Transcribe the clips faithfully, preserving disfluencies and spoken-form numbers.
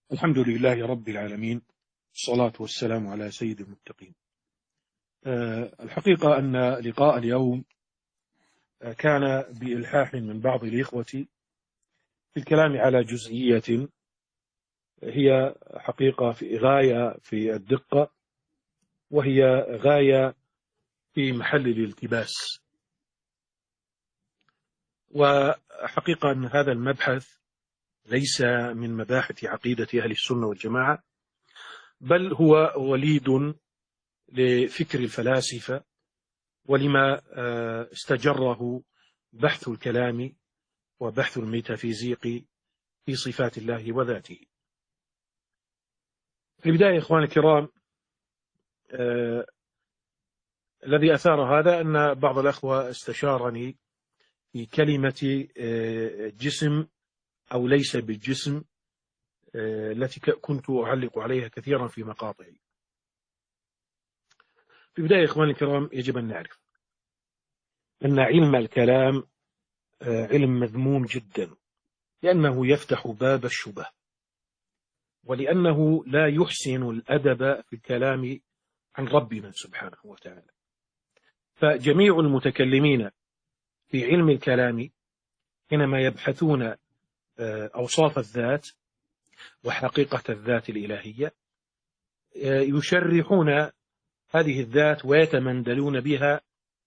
الحمد لله رب العالمين، الصلاة والسلام على سيد المتقين. أه الحقيقة أن لقاء اليوم كان بإلحاح من بعض الإخوة في الكلام على جزئية هي حقيقة في غاية في الدقة، وهي غاية في محل الالتباس. وحقيقة أن هذا المبحث ليس من مباحث عقيدة أهل السنة والجماعة، بل هو وليد لفكر الفلاسفة ولما استجره بحث الكلام وبحث الميتافيزيق في صفات الله وذاته. في البداية إخواني الكرام، آه الذي أثار هذا أن بعض الأخوة استشارني في كلمة آه جسم أو ليس بالجسم، آه التي كنت أعلق عليها كثيرا في مقاطعي. في البداية إخواني الكرام، يجب أن نعرف أن علم الكلام آه علم مذموم جدا، لأنه يفتح باب الشبه، ولأنه لا يحسن الأدب في الكلام عن ربنا سبحانه وتعالى. فجميع المتكلمين في علم الكلام حينما يبحثون أوصاف الذات وحقيقة الذات الإلهية يشرحون هذه الذات ويتمندلون بها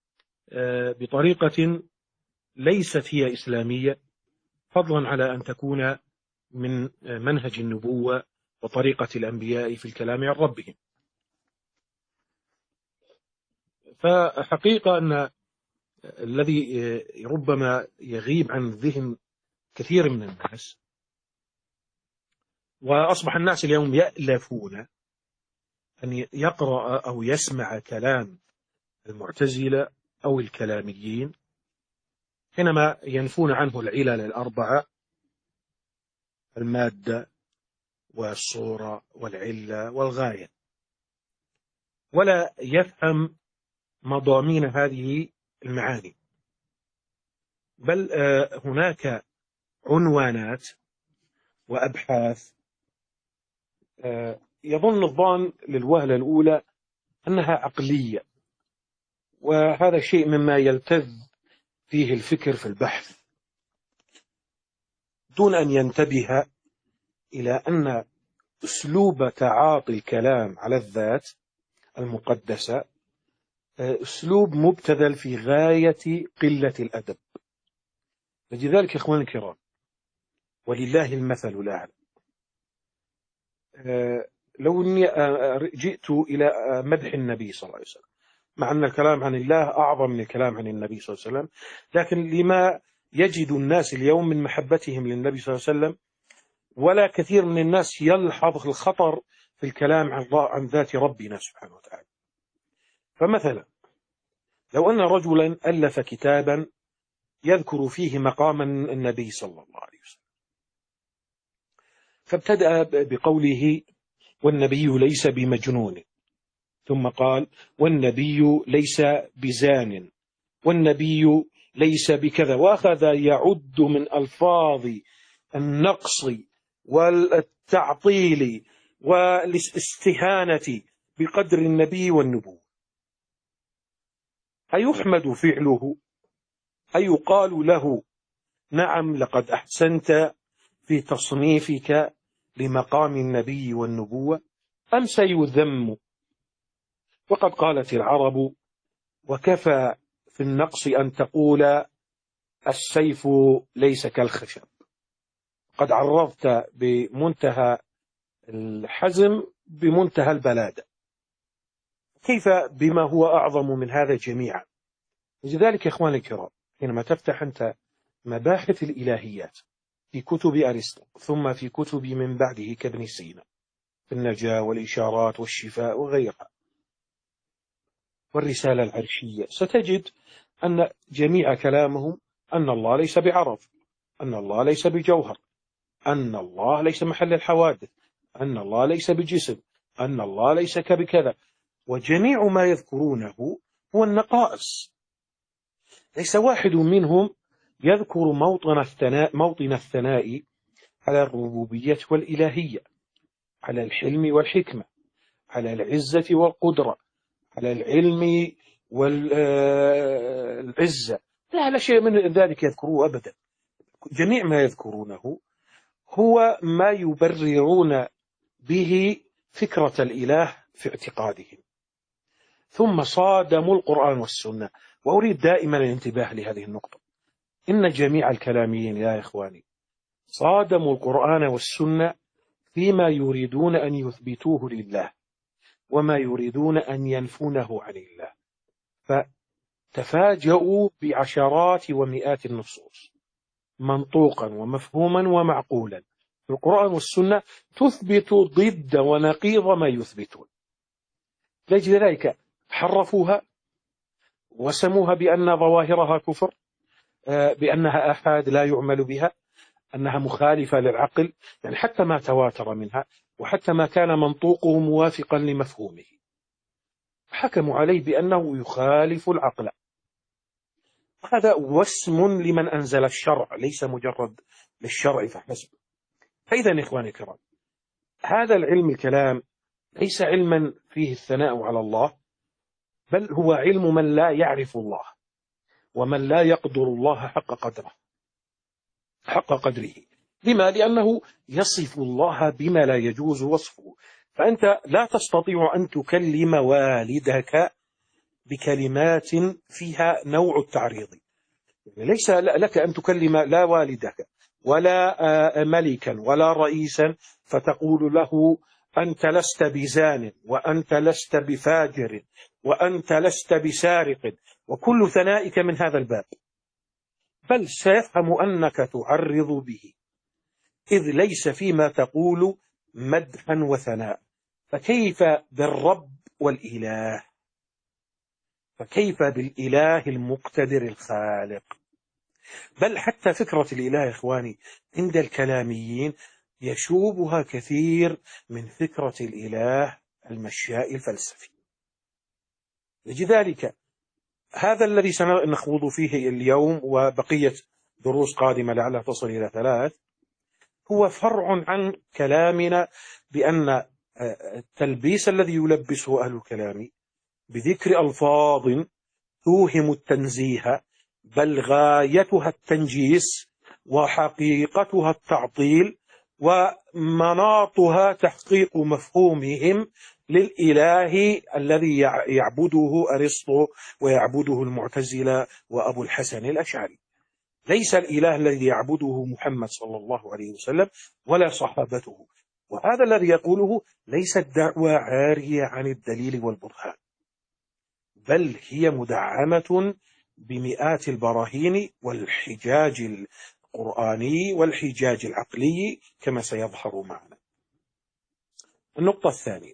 بطريقة ليست هي إسلامية، فضلا على أن تكون من منهج النبوة وطريقة الأنبياء في الكلام عن ربهم. فحقيقة أن الذي ربما يغيب عن ذهن كثير من الناس، وأصبح الناس اليوم يألفون أن يقرأ أو يسمع كلام المعتزلة أو الكلاميين حينما ينفون عنه العلل الأربعة: المادة والصورة والعلة والغاية، ولا يفهم مضامين هذه المعاني. بل هناك عنوانات وأبحاث يظن الظان للوهلة الأولى أنها عقلية، وهذا شيء مما يلتذ فيه الفكر في البحث، دون أن ينتبه إلى أن أسلوب تعاطي الكلام على الذات المقدسة أسلوب مبتذل في غاية قلة الأدب. لذلك إخواني الكرام، ولله المثل الأعلى، لو أني جئت إلى مدح النبي صلى الله عليه وسلم، مع أن الكلام عن الله أعظم من الكلام عن النبي صلى الله عليه وسلم، لكن لما يجد الناس اليوم من محبتهم للنبي صلى الله عليه وسلم، ولا كثير من الناس يلحظ الخطر في الكلام عن عن ذات ربنا سبحانه وتعالى. فمثلا لو أن رجلا ألف كتابا يذكر فيه مقام النبي صلى الله عليه وسلم، فابتدأ بقوله: والنبي ليس بمجنون، ثم قال: والنبي ليس بزان، والنبي ليس بكذا، وأخذ يعد من ألفاظ النقص والتعطيل والاستهانة بقدر النبي والنبوة. أيحمد فعله؟ أيقال له: نعم لقد أحسنت في تصنيفك لمقام النبي والنبوة؟ أم سيذم؟ وقد قالت العرب: وكفى في النقص أن تقول السيف ليس كالخشب. قد عرضت بمنتهى الحزم بمنتهى البلادة، كيف بما هو أعظم من هذا جميعا؟ لذلك إخواني الكرام، حينما تفتح أنت مباحث الإلهيات في كتب أرسطو، ثم في كتب من بعده كابن سينا في النجاة والإشارات والشفاء وغيرها، والرسالة العرشية، ستجد أن جميع كلامهم أن الله ليس بعرض، أن الله ليس بجوهر، أن الله ليس محل الحوادث، أن الله ليس بجسم، أن الله ليس كبكذا. وجميع ما يذكرونه هو النقائص. ليس واحد منهم يذكر موطن الثناء, موطن الثناء على الربوبية والإلهية. على الحلم والحكمة، على العزة والقدرة، على العلم والعزة. لا لا شيء من ذلك يذكروه أبدا. جميع ما يذكرونه هو ما يبررون به فكرة الإله في اعتقادهم، ثم صادموا القرآن والسنة. وأريد دائما الانتباه لهذه النقطة. إن جميع الكلاميين يا إخواني صادموا القرآن والسنة فيما يريدون أن يثبتوه لله وما يريدون أن ينفونه عن الله، فتفاجؤوا بعشرات ومئات النصوص منطوقا ومفهوما ومعقولا في القرآن والسنة تثبت ضد ونقيض ما يثبتون. لذلك حرفوها وسموها بأن ظواهرها كفر، بأنها آحاد لا يعمل بها، أنها مخالفة للعقل، يعني حتى ما تواتر منها وحتى ما كان منطوقه موافقا لمفهومه حكموا عليه بأنه يخالف العقل. هذا وسم لمن أنزل الشرع، ليس مجرد للشرع فحسب. فإذا إخواني الكرام، هذا العلم الكلام ليس علما فيه الثناء على الله، بل هو علم من لا يعرف الله ومن لا يقدر الله حق قدره حق قدره. لما؟ لأنه يصف الله بما لا يجوز وصفه. فأنت لا تستطيع أن تكلم والدك بكلمات فيها نوع التعريض. ليس لك أن تكلم لا والدك ولا ملكا ولا رئيسا فتقول له أنت لست بزان وأنت لست بفاجر وأنت لست بسارق، وكل ثنائك من هذا الباب، بل سيفهم أنك تعرض به، إذ ليس فيما تقول مدحا وثناء. فكيف بالرب والإله؟ فكيف بالإله المقتدر الخالق؟ بل حتى فكرة الإله إخواني عند الكلاميين يشوبها كثير من فكرة الإله المشاء الفلسفي. لذلك هذا الذي سنخوض فيه اليوم وبقية دروس قادمة لعلها تصل إلى ثلاث هو فرع عن كلامنا بأن التلبيس الذي يلبسه أهل الكلام بذكر ألفاظ توهم التنزيه بل غايتها التنجيس وحقيقتها التعطيل ومناطها تحقيق مفهومهم للإله الذي يعبده أرسطو ويعبده المعتزلة وأبو الحسن الأشعري. ليس الإله الذي يعبده محمد صلى الله عليه وسلم ولا صحابته. وهذا الذي يقوله ليس الدعوة عارية عن الدليل والبرهان، بل هي مدعمة بمئات البراهين والحجاج القرآني والحجاج العقلي كما سيظهر معنا. النقطة الثانية،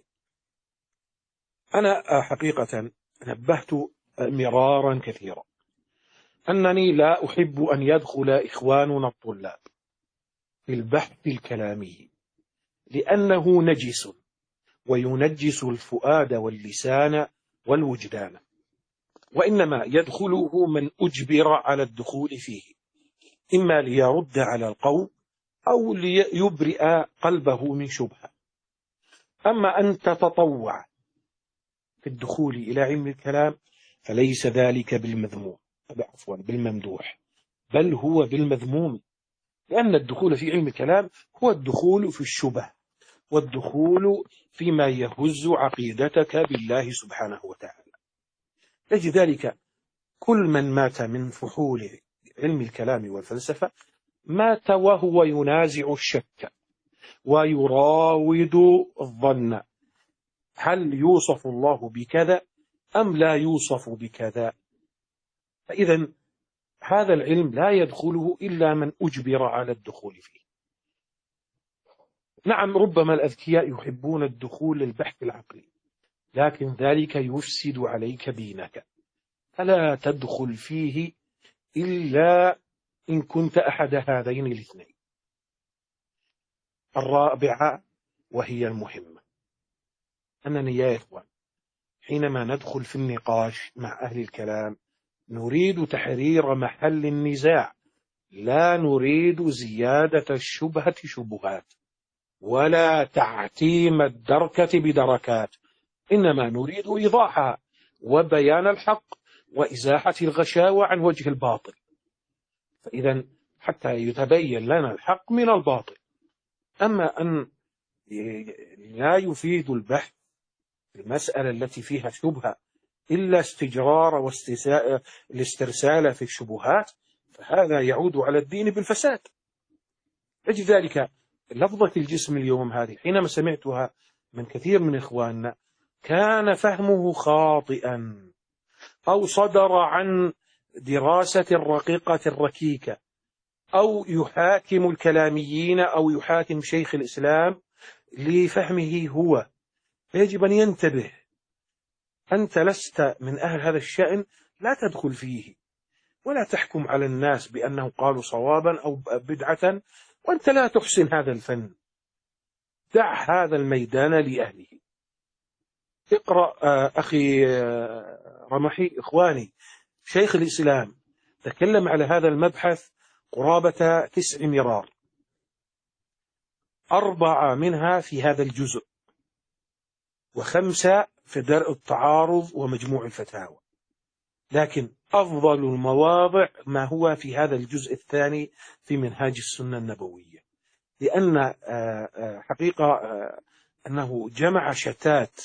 أنا حقيقة نبهت مرارا كثيرا أنني لا أحب أن يدخل إخواننا الطلاب في البحث الكلامي، لأنه نجس وينجس الفؤاد واللسان والوجدان، وإنما يدخله من أجبر على الدخول فيه، إما ليرد على القوم أو ليبرئ قلبه من شبهة. أما أن تتطوع في الدخول إلى علم الكلام فليس ذلك بالمذموم، عفوا بالممدوح، بل هو بالمذموم، لأن الدخول في علم الكلام هو الدخول في الشبه والدخول فيما يهز عقيدتك بالله سبحانه وتعالى. لذلك كل من مات من فحول علم الكلام والفلسفة مات وهو ينازع الشك ويراود الظن، هل يوصف الله بكذا أم لا يوصف بكذا؟ فإذا هذا العلم لا يدخله إلا من أجبر على الدخول فيه. نعم، ربما الأذكياء يحبون الدخول للبحث العقلي، لكن ذلك يفسد عليك دينك، فلا تدخل فيه إلا إن كنت أحد هذين الاثنين. الرابعة وهي المهمة، أنني يا إخوان حينما ندخل في النقاش مع أهل الكلام نريد تحرير محل النزاع، لا نريد زيادة الشبهة شبهات. ولا تعتيم الدركة بدركات، إنما نريد إيضاحها وبيان الحق وإزاحة الغشاوة عن وجه الباطل. فإذا حتى يتبين لنا الحق من الباطل. أما أن لا يفيد البحث في المسألة التي فيها شبهة إلا استجرار والاسترسال في الشبهات، فهذا يعود على الدين بالفساد. أجل ذلك لفظة الجسم اليوم هذه حينما سمعتها من كثير من إخواننا كان فهمه خاطئا، أو صدر عن دراسة الرقيقة الركيكة، أو يحاكم الكلاميين أو يحاكم شيخ الإسلام لفهمه هو. فيجب أن ينتبه، أنت لست من أهل هذا الشأن، لا تدخل فيه ولا تحكم على الناس بأنه قالوا صوابا أو بدعة وأنت لا تحسن هذا الفن. دع هذا الميدان لأهله. اقرأ أخي رمحي إخواني، شيخ الإسلام تكلم على هذا المبحث قرابة تسع مرار، أربعة منها في هذا الجزء وخمسة في درء التعارض ومجموع الفتاوى. لكن أفضل المواضع ما هو في هذا الجزء الثاني في منهاج السنة النبوية، لأن حقيقة أنه جمع شتات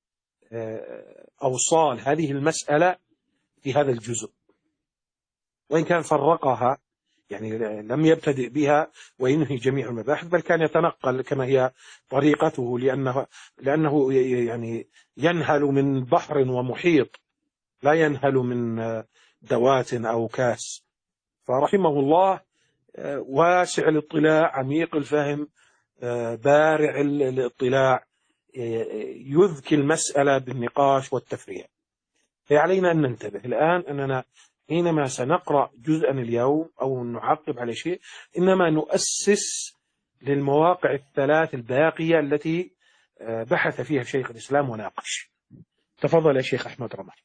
أوصال هذه المسألة في هذا الجزء، وإن كان فرقها، يعني لم يبتدئ بها وينهي جميع المباحث، بل كان يتنقل كما هي طريقته، لأنه, لأنه يعني ينهل من بحر ومحيط، لا ينهل من دوات أو كاس. فرحمه الله واسع الاطلاع، عميق الفهم، بارع الاطلاع، يذكي المسألة بالنقاش والتفريع. فعلينا أن ننتبه الآن أننا حينما سنقرأ جزءا اليوم أو نعقب على شيء، إنما نؤسس للمواقع الثلاث الباقية التي بحث فيها شيخ الإسلام وناقش. تفضل يا شيخ أحمد رمحي.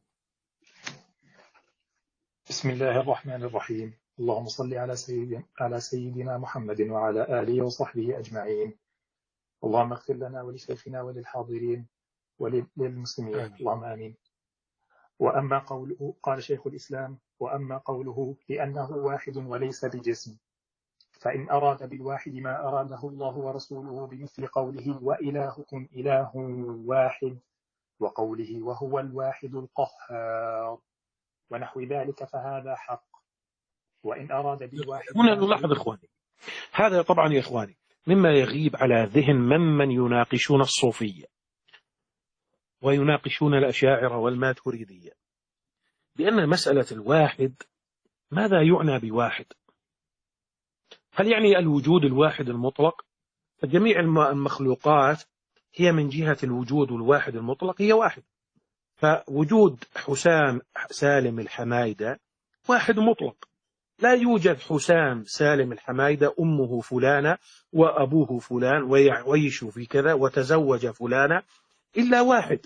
بسم الله الرحمن الرحيم. اللهم صل على سيدنا على سيدنا محمد وعلى آله وصحبه أجمعين. اللهم اغفر لنا ولشيخنا وللحاضرين وللمسلمين. آمين. اللهم آمين. وأما قوله، قال شيخ الإسلام: وأما قوله لأنه واحد وليس بجسم، فإن أراد بالواحد ما أراده الله ورسوله بمثل قوله وإلهكم إله واحد، وقوله وهو الواحد القهار، ونحو ذلك، فهذا حق. وإن أراد بالواحد، هنا نلاحظ إخواني، هذا طبعا يا إخواني مما يغيب على ذهن ممن يناقشون الصوفية ويناقشون الأشاعرة والماتريدية، بأن مسألة الواحد ماذا يعنى بواحد؟ هل يعني الوجود الواحد المطلق؟ فجميع المخلوقات هي من جهة الوجود الواحد المطلق هي واحد. فوجود حسام سالم الحمايدة واحد مطلق، لا يوجد حسام سالم الحمايدة أمه فلانة وأبوه فلان ويعيش في كذا وتزوج فلانة، إلا واحد.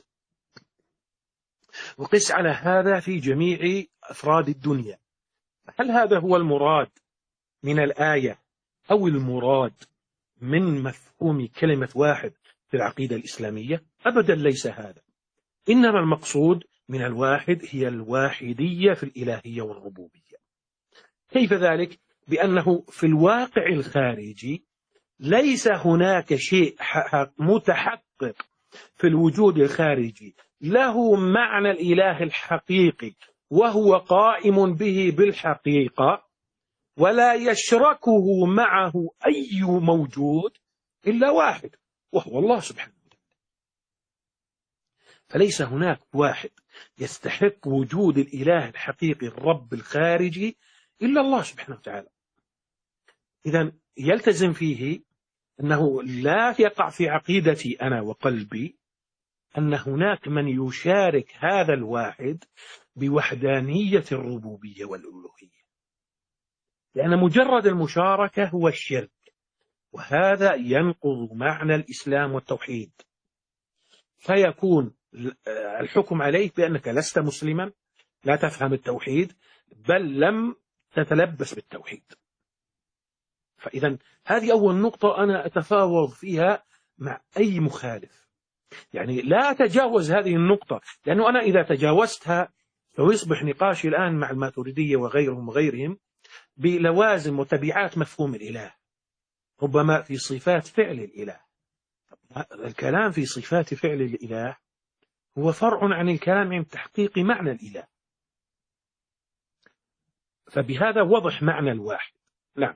وقس على هذا في جميع أفراد الدنيا. هل هذا هو المراد من الآية أو المراد من مفهوم كلمة واحد في العقيدة الإسلامية؟ أبدا ليس هذا. إنما المقصود من الواحد هي الواحدية في الإلهية والربوبية. كيف ذلك؟ بأنه في الواقع الخارجي ليس هناك شيء متحقق في الوجود الخارجي له معنى الإله الحقيقي وهو قائم به بالحقيقة، ولا يشركه معه أي موجود إلا واحد وهو الله سبحانه وتعالى. فليس هناك واحد يستحق وجود الإله الحقيقي الرب الخارجي إلا الله سبحانه وتعالى. إذن يلتزم فيه أنه لا يقع في عقيدتي أنا وقلبي أن هناك من يشارك هذا الواحد بوحدانية الربوبية والألوهية، لأن مجرد المشاركة هو الشرك، وهذا ينقض معنى الإسلام والتوحيد، فيكون الحكم عليك بأنك لست مسلما، لا تفهم التوحيد، بل لم تتلبس بالتوحيد. فإذا هذه أول نقطة أنا أتفاوض فيها مع أي مخالف، يعني لا أتجاوز هذه النقطة، لأنه أنا إذا تجاوزتها فيصبح نقاشي الآن مع الماتريدية وغيرهم وغيرهم بلوازم وتبعات مفهوم الإله، ربما في صفات فعل الإله. الكلام في صفات فعل الإله هو فرع عن الكلام عن تحقيق معنى الإله، فبهذا وضح معنى الواحد. نعم.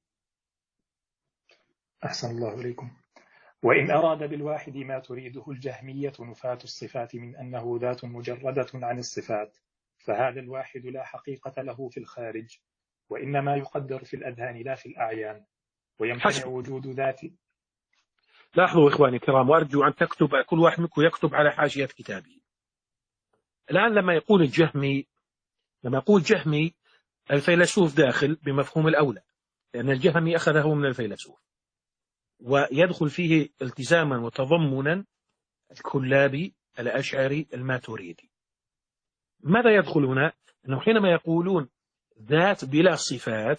أحسن الله إليكم. وإن أراد بالواحد ما تريده الجهمية نفاة الصفات من أنه ذات مجردة عن الصفات، فهذا الواحد لا حقيقة له في الخارج، وإنما يقدر في الأذهان لا في الأعيان، ويمتنع حسب. وجود ذات. لاحظوا إخواني الكرام، وأرجو أن تكتب كل واحد منكم يكتب على حاشية كتابه. الآن لما يقول الجهمي، لما يقول جهمي الفيلسوف داخل بمفهوم الأولى، لأن الجهمي أخذه من الفيلسوف، ويدخل فيه التزاما وتضمنا الكلابي الأشعري الماتريدي. ماذا يدخل هنا؟ أنه حينما يقولون ذات بلا صفات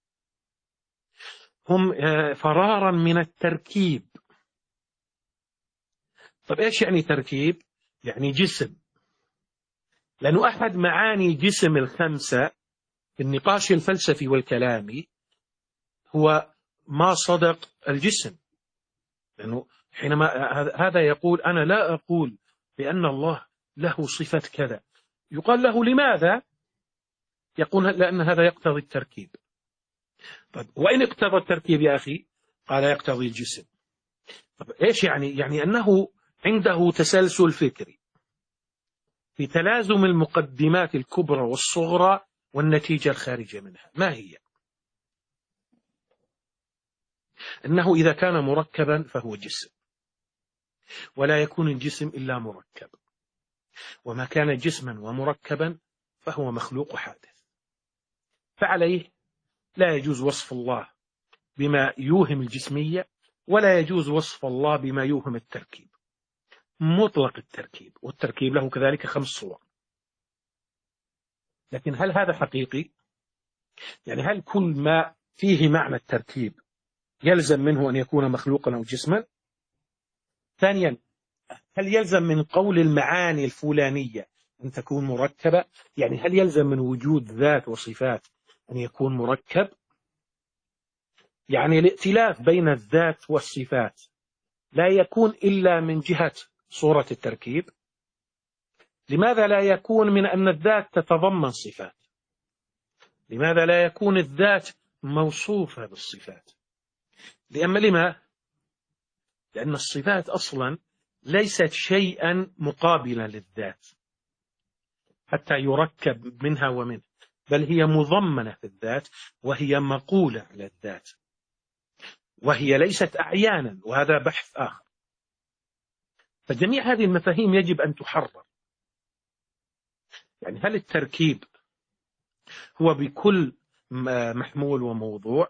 هم فرارا من التركيب. طب إيش يعني تركيب؟ يعني جسم، لأنه أحد معاني جسم الخمسة في النقاش الفلسفي والكلامي هو ما صدق الجسم، لأنه حينما هذا يقول أنا لا أقول بأن الله له صفة كذا، يقال له لماذا؟ يقول لأن هذا يقتضي التركيب. طيب وإن اقتضى التركيب يا أخي؟ قال يقتضي الجسم. طب إيش يعني؟ يعني أنه عنده تسلسل فكري في تلازم المقدمات الكبرى والصغرى والنتيجة الخارجة منها. ما هي؟ أنه إذا كان مركبا فهو جسم، ولا يكون الجسم إلا مركب، وما كان جسما ومركبا فهو مخلوق حادث، فعليه لا يجوز وصف الله بما يوهم الجسمية، ولا يجوز وصف الله بما يوهم التركيب، مطلق التركيب، والتركيب له كذلك خمس صور. لكن هل هذا حقيقي؟ يعني هل كل ما فيه معنى التركيب يلزم منه أن يكون مخلوقا أو جسما؟ ثانيا، هل يلزم من قول المعاني الفلانية أن تكون مركبة؟ يعني هل يلزم من وجود ذات وصفات أن يكون مركب؟ يعني الائتلاف بين الذات والصفات لا يكون إلا من جهة صورة التركيب. لماذا لا يكون من أن الذات تتضمن صفات؟ لماذا لا يكون الذات موصوفة بالصفات؟ لأما لما؟ لأن الصفات أصلا ليست شيئا مقابلا للذات حتى يركب منها ومنه، بل هي مضمنة في الذات، وهي مقولة على الذات، وهي ليست أعيانا، وهذا بحث آخر. فجميع هذه المفاهيم يجب أن تحرر. يعني هل التركيب هو بكل محمول وموضوع؟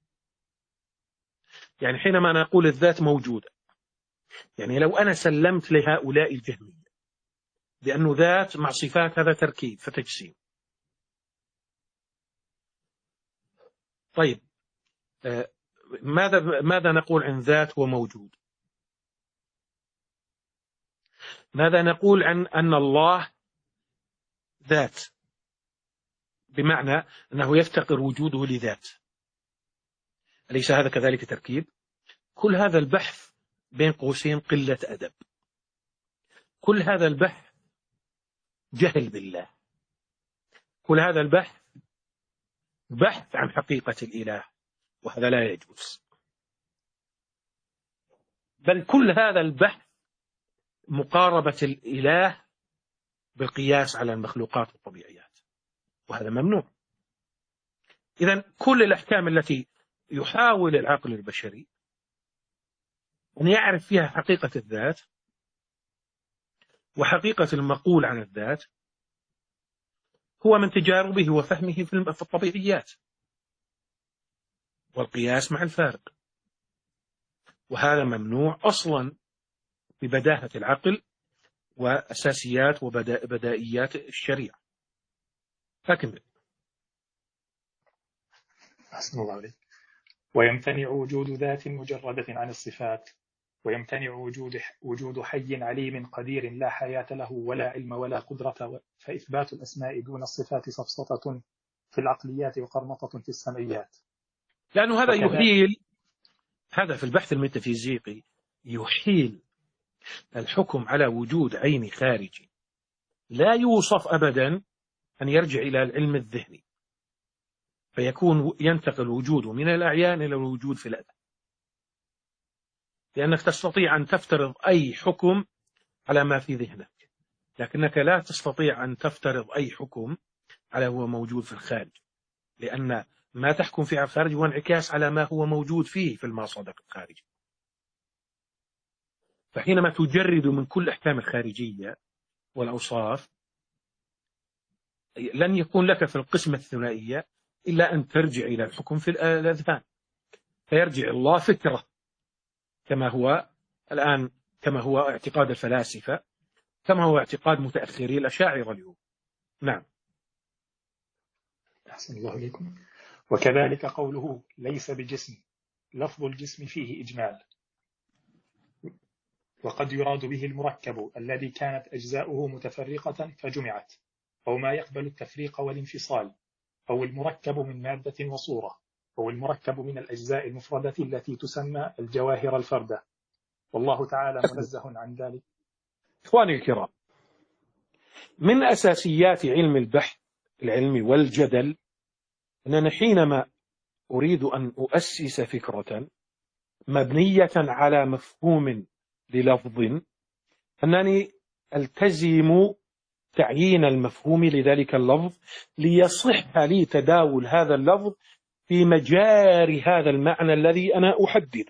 يعني حينما أنا أقول الذات موجودة، يعني لو أنا سلمت لهؤلاء الجهمية بأنه ذات مع صفات هذا تركيب فتجسيم. طيب ماذا ماذا نقول عن ذات وموجود؟ ماذا نقول عن أن الله ذات، بمعنى أنه يفتقر وجوده لذات؟ أليس هذا كذلك تركيب؟ كل هذا البحث بين قوسين قلة أدب، كل هذا البحث جهل بالله، كل هذا البحث بحث عن حقيقة الإله، وهذا لا يجوز. بل كل هذا البحث مقاربة الإله بالقياس على المخلوقات والطبيعيات، وهذا ممنوع. إذن كل الأحكام التي يحاول العقل البشري أن يعرف فيها حقيقة الذات وحقيقة المقول عن الذات هو من تجاربه وفهمه في الطبيعيات والقياس مع الفارق، وهذا ممنوع أصلا ببداهة العقل وأساسيات وبدائيات الشريعة. لكن أحسن الله عليك. ويمتنع وجود ذات مجردة عن الصفات، ويمتنع وجود وجود حي عليم قدير لا حياة له ولا علم ولا قدرة، فإثبات الأسماء دون الصفات سفسطة في العقليات وقرمطة في السمعيات. لأنه هذا يحيل، هذا في البحث الميتافيزيقي يحيل الحكم على وجود عين خارجي لا يوصف أبدا أن يرجع إلى العلم الذهني، فيكون ينتقل وجوده من الأعيان إلى الوجود في الأذهان، لأنك تستطيع أن تفترض أي حكم على ما في ذهنك، لكنك لا تستطيع أن تفترض أي حكم على هو موجود في الخارج، لأن ما تحكم فيه على الخارج هو انعكاس على ما هو موجود فيه في المصادر الخارجي. فحينما تجرد من كل أحكام الخارجية والأوصاف لن يكون لك في القسمة الثنائية إلا أن ترجع إلى الحكم في الأذهان، فيرجع الله فكرة كما هو الآن، كما هو اعتقاد الفلاسفة، كما هو اعتقاد متأخري الأشاعرة اليوم. نعم. أحسن الله إليكم. وكذلك قوله ليس بجسم، لفظ الجسم فيه إجمال، وقد يراد به المركب الذي كانت أجزاؤه متفرقة فجمعت، أو ما يقبل التفريق والانفصال، أو المركب من مادة وصورة، أو المركب من الأجزاء المفردة التي تسمى الجواهر الفردة، والله تعالى منزه عن ذلك. إخواني الكرام، من أساسيات علم البحث العلمي والجدل أننا حينما أريد أن أؤسس فكرة مبنية على مفهوم للفظ أنني ألتزم تعيين المفهوم لذلك اللفظ ليصح لي تداول هذا اللفظ في مجاري هذا المعنى الذي أنا أحدده.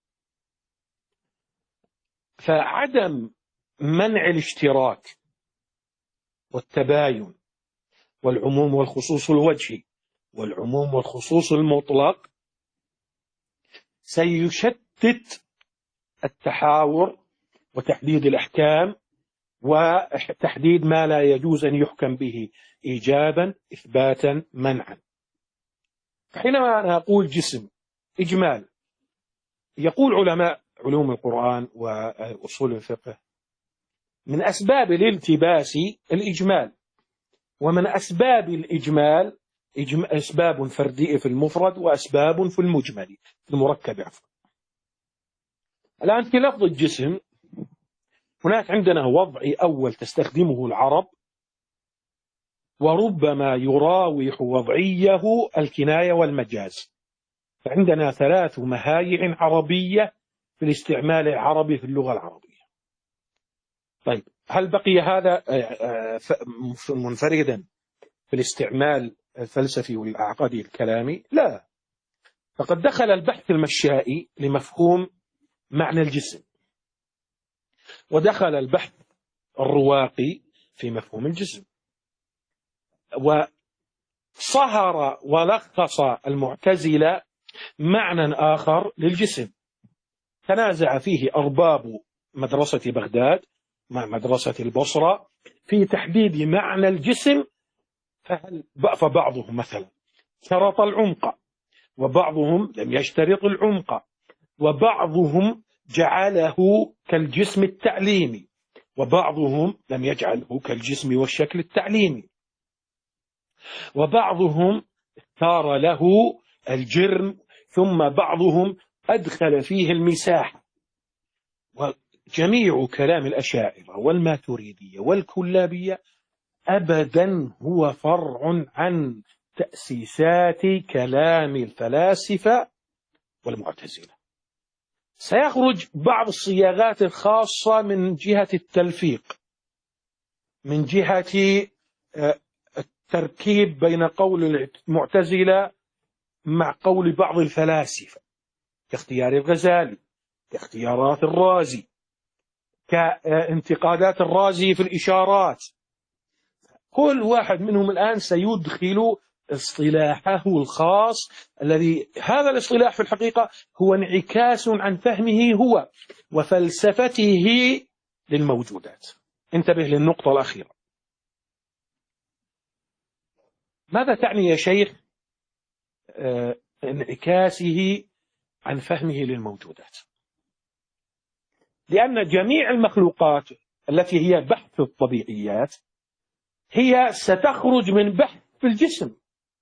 فعدم منع الاشتراك والتباين والعموم والخصوص الوجهي والعموم والخصوص المطلق سيشتت التحاور وتحديد الأحكام وتحديد ما لا يجوز أن يحكم به إيجابا إثباتا منعا. حينما أنا أقول جسم إجمال، يقول علماء علوم القرآن وأصول الفقه من أسباب الالتباس الإجمال، ومن أسباب الإجمال أسباب فردية في المفرد وأسباب في المجمل في المركب عفوا. الآن في لفظ الجسم هناك عندنا وضع أول تستخدمه العرب وربما يراوح وضعيه الكناية والمجاز، فعندنا ثلاث مهايع عربية في الاستعمال العربي في اللغة العربية. طيب، هل بقي هذا منفردا في الاستعمال الفلسفي والعقدي الكلامي؟ لا، فقد دخل البحث المشائي لمفهوم معنى الجسم، ودخل البحث الرواقي في مفهوم الجسم، وصهر ولخص المعتزلة معنى آخر للجسم تنازع فيه أرباب مدرسة بغداد مع مدرسة البصرة في تحديد معنى الجسم، فبعضهم مثلا شرط العمق، وبعضهم لم يشترط العمق، وبعضهم جعله كالجسم التعليمي، وبعضهم لم يجعله كالجسم والشكل التعليمي، وبعضهم اختار له الجرم، ثم بعضهم أدخل فيه المساحة. وجميع كلام الأشاعرة والماتريدية والكلابية أبدا هو فرع عن تأسيسات كلام الفلاسفة والمعتزلة. سيخرج بعض الصياغات الخاصة من جهة التلفيق، من جهة التركيب بين قول المعتزلة مع قول بعض الفلاسفة، كاختيار الغزالي، كاختيارات الرازي، كانتقادات الرازي في الإشارات. كل واحد منهم الآن سيدخل اصطلاحه الخاص، الذي هذا الاصطلاح في الحقيقة هو انعكاس عن فهمه هو وفلسفته للموجودات. انتبه للنقطة الأخيرة. ماذا تعني يا شيخ آه انعكاسه عن فهمه للموجودات، لأن جميع المخلوقات التي هي بحث الطبيعيات هي ستخرج من بحث في الجسم.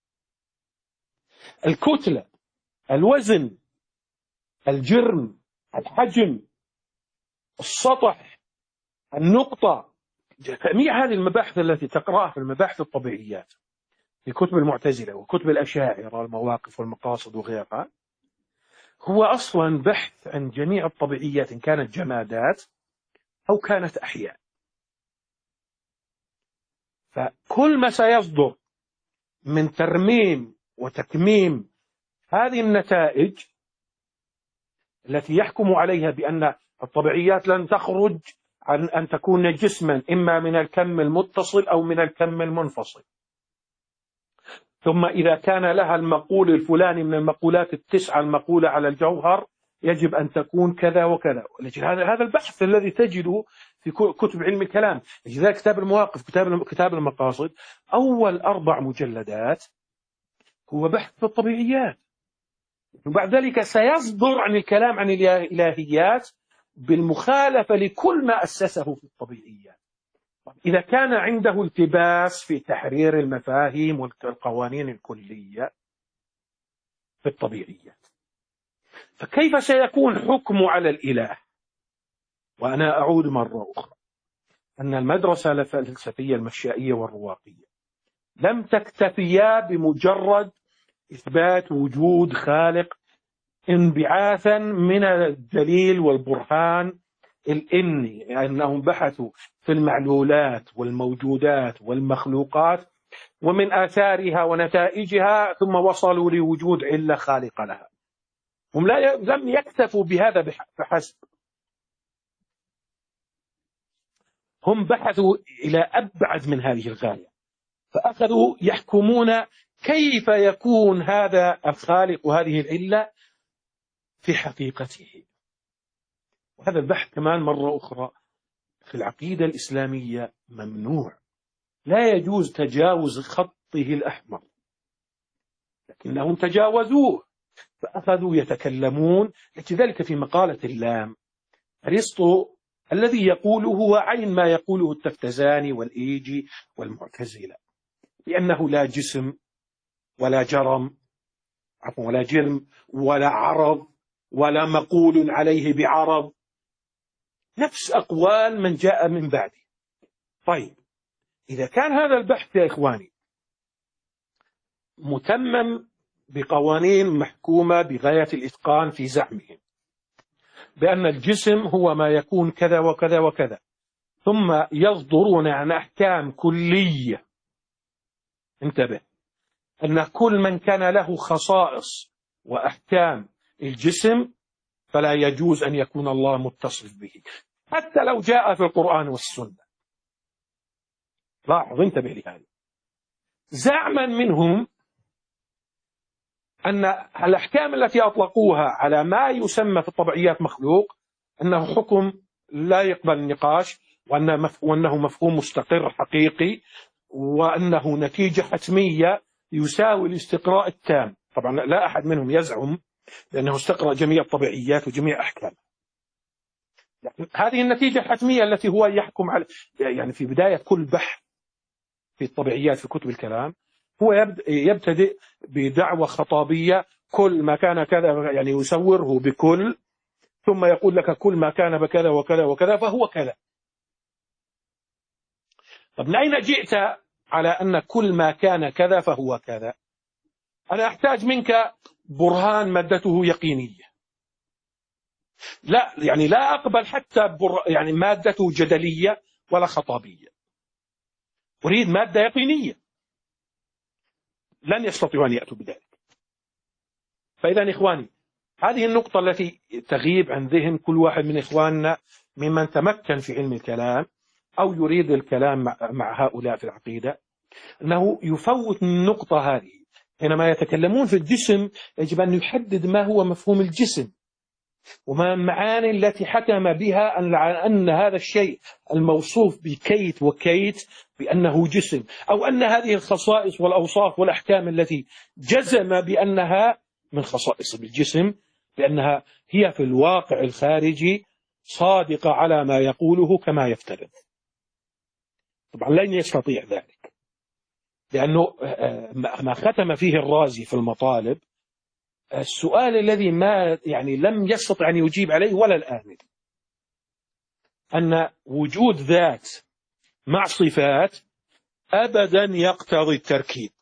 الكتلة، الوزن، الجرم، الحجم، السطح، النقطة، جميع هذه المباحث التي تقرأها في المباحث الطبيعيات في كتب المعتزلة وكتب الأشاعرة والمواقف والمقاصد وغيرها، هو أصلا بحث عن جميع الطبيعيات إن كانت جمادات أو كانت أحياء. فكل ما سيصدر من ترميم وتكميم هذه النتائج التي يحكم عليها بأن الطبيعيات لن تخرج عن أن تكون جسما إما من الكم المتصل أو من الكم المنفصل، ثم إذا كان لها المقول الفلاني من المقولات التسعة المقولة على الجوهر يجب أن تكون كذا وكذا. هذا البحث الذي تجده في كتب علم الكلام، لذلك كتاب المواقف، كتاب كتاب المقاصد، أول أربع مجلدات هو بحث في الطبيعيات، وبعد ذلك سيصدر عن الكلام عن الإلهيات بالمخالفة لكل ما أسسه في الطبيعيات. إذا كان عنده التباس في تحرير المفاهيم والقوانين الكلية في الطبيعيات، فكيف سيكون حكم على الإله؟ وأنا أعود مرة أخرى أن المدرسة الفلسفية المشائية والرواقية لم تكتفيا بمجرد إثبات وجود خالق انبعاثا من الدليل والبرهان الإني، يعني أنهم بحثوا في المعلولات والموجودات والمخلوقات ومن آثارها ونتائجها ثم وصلوا لوجود علة خالقة لها. هم لا لم يكتفوا بهذا فحسب، هم بحثوا إلى أبعد من هذه الغاية، فأخذوا يحكمون كيف يكون هذا الخالق وهذه العلة في حقيقته. وهذا البحث كمان مرة أخرى في العقيدة الإسلامية ممنوع، لا يجوز تجاوز خطه الأحمر، لكنهم تجاوزوه فأخذوا يتكلمون. لذلك في مقالة اللام أرسطو الذي يقوله هو عين ما يقوله التفتزاني والإيجي والمعتزلة، لأنه لا جسم ولا جرم عفوا ولا جرم ولا عرض ولا مقول عليه بعرض، نفس أقوال من جاء من بعده. طيب إذا كان هذا البحث يا إخواني متمم بقوانين محكومة بغاية الإتقان في زعمهم بأن الجسم هو ما يكون كذا وكذا وكذا، ثم يصدرون عن أحكام كلية، انتبه أن كل من كان له خصائص وأحكام الجسم فلا يجوز أن يكون الله متصف به حتى لو جاء في القرآن والسنة. لاحظ، انتبه لهذا. زعما منهم أن الأحكام التي أطلقوها على ما يسمى في الطبيعيات مخلوق أنه حكم لا يقبل النقاش، وأنه مفهوم مستقر حقيقي، وأنه نتيجة حتمية يساوي الاستقراء التام. طبعا لا أحد منهم يزعم لأنه استقرأ جميع الطبيعيات وجميع أحكام، يعني هذه النتيجة الحتمية التي هو يحكم على، يعني في بداية كل بحث في الطبيعيات في كتب الكلام هو يبتدئ بدعوة خطابية، كل ما كان كذا، يعني يسوره بكل، ثم يقول لك كل ما كان بكذا وكذا وكذا فهو كذا. طب من أين جئت على أن كل ما كان كذا فهو كذا؟ أنا أحتاج منك برهان مادته يقينية. لا، يعني لا أقبل حتى بر... يعني مادته جدلية ولا خطابية، أريد مادة يقينية. لن يستطيعوا أن يأتوا بذلك. فإذا إخواني، هذه النقطة التي تغيب عن ذهن كل واحد من إخواننا ممن تمكن في علم الكلام أو يريد الكلام مع, مع هؤلاء في العقيدة، أنه يفوت النقطة هذه. حينما يتكلمون في الجسم يجب أن يحدد ما هو مفهوم الجسم وما المعاني التي حكم بها أن, أن هذا الشيء الموصوف بكيت وكيت بأنه جسم، أو أن هذه الخصائص والأوصاف والأحكام التي جزم بأنها من خصائص الجسم لأنها هي في الواقع الخارجي صادقة على ما يقوله كما يفترض. طبعا لن يستطيع ذلك، لأنه ما ختم فيه الرازي في المطالب السؤال الذي ما يعني لم يستطع أن يجيب عليه ولا الآن، أن وجود ذات مع صفات أبدا يقتضي التركيب.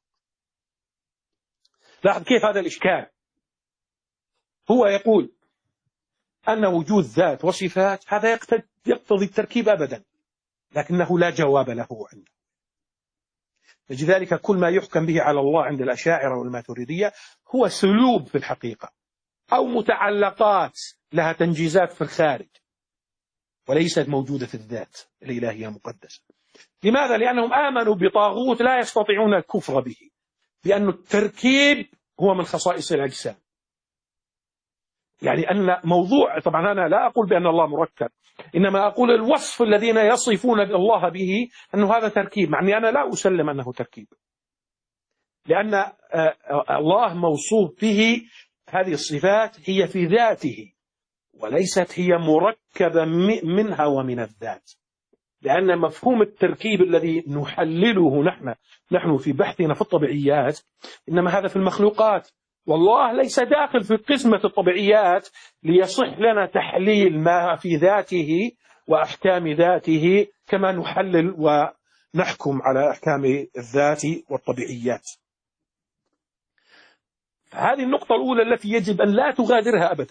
لاحظ كيف هذا الإشكال. هو يقول أن وجود ذات وصفات هذا يقتضي التركيب أبدا، لكنه لا جواب له عنده. لذلك كل ما يحكم به على الله عند الأشاعرة والماتريدية هو سلوب في الحقيقة أو متعلقات لها تنجيزات في الخارج وليست موجودة في الذات الإلهية المقدسة. لماذا؟ لأنهم آمنوا بطاغوت لا يستطيعون الكفر به، لأن التركيب هو من خصائص الأجسام. يعني أن موضوع، طبعا أنا لا أقول بأن الله مركب، إنما أقول الوصف الذين يصفون الله به أنه هذا تركيب، معني أنا لا أسلم أنه تركيب، لأن الله موصوف به هذه الصفات هي في ذاته وليست هي مركبة منها ومن الذات. لأن مفهوم التركيب الذي نحلله نحن نحن في بحثنا في الطبيعيات إنما هذا في المخلوقات، والله ليس داخل في قسمة الطبيعيات ليصح لنا تحليل ما في ذاته وأحكام ذاته كما نحلل ونحكم على أحكام الذات والطبيعيات. هذه النقطة الأولى التي يجب أن لا تغادرها أبدا،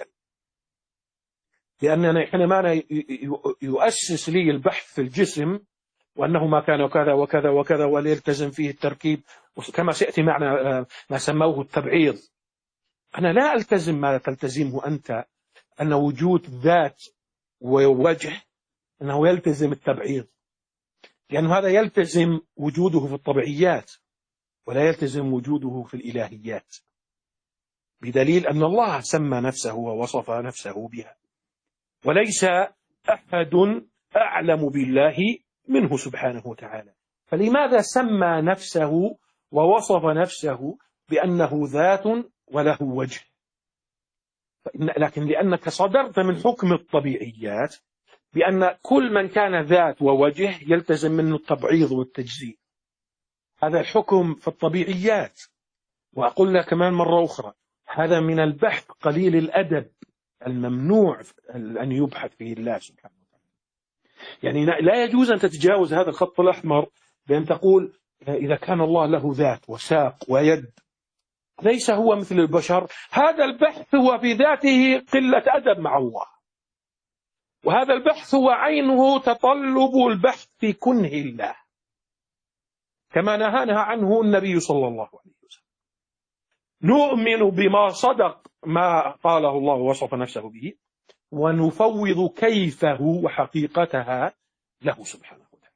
لأننا حينما يؤسس لي البحث في الجسم وأنه ما كان وكذا وكذا وكذا وليلتزم فيه التركيب كما سيأتي معنا ما سموه التبعيض، أنا لا ألتزم ما تلتزمه أنت، أن وجود ذات ووجه أنه يلتزم التبعيض، لأن هذا يلتزم وجوده في الطبيعيات ولا يلتزم وجوده في الإلهيات، بدليل أن الله سمى نفسه ووصف نفسه بها، وليس أحد أعلم بالله منه سبحانه وتعالى. فلماذا سمى نفسه ووصف نفسه بأنه ذات وله وجه؟ لكن لأنك صدرت من حكم الطبيعيات بأن كل من كان ذات ووجه يلتزم منه التبعيض والتجزيء. هذا الحكم في الطبيعيات. وأقول لك كمان مرة أخرى، هذا من البحث قليل الأدب الممنوع أن يبحث فيه الله سبحانه وتعالى. يعني لا يجوز أن تتجاوز هذا الخط الأحمر بأن تقول إذا كان الله له ذات وساق ويد ليس هو مثل البشر. هذا البحث هو في ذاته قلة أدب مع الله، وهذا البحث هو عينه تطلب البحث في كنه الله كما نهانا عنه النبي صلى الله عليه وسلم. نؤمن بما صدق ما قاله الله ووصف نفسه به، ونفوض كيفه وحقيقتها له سبحانه وتعالى.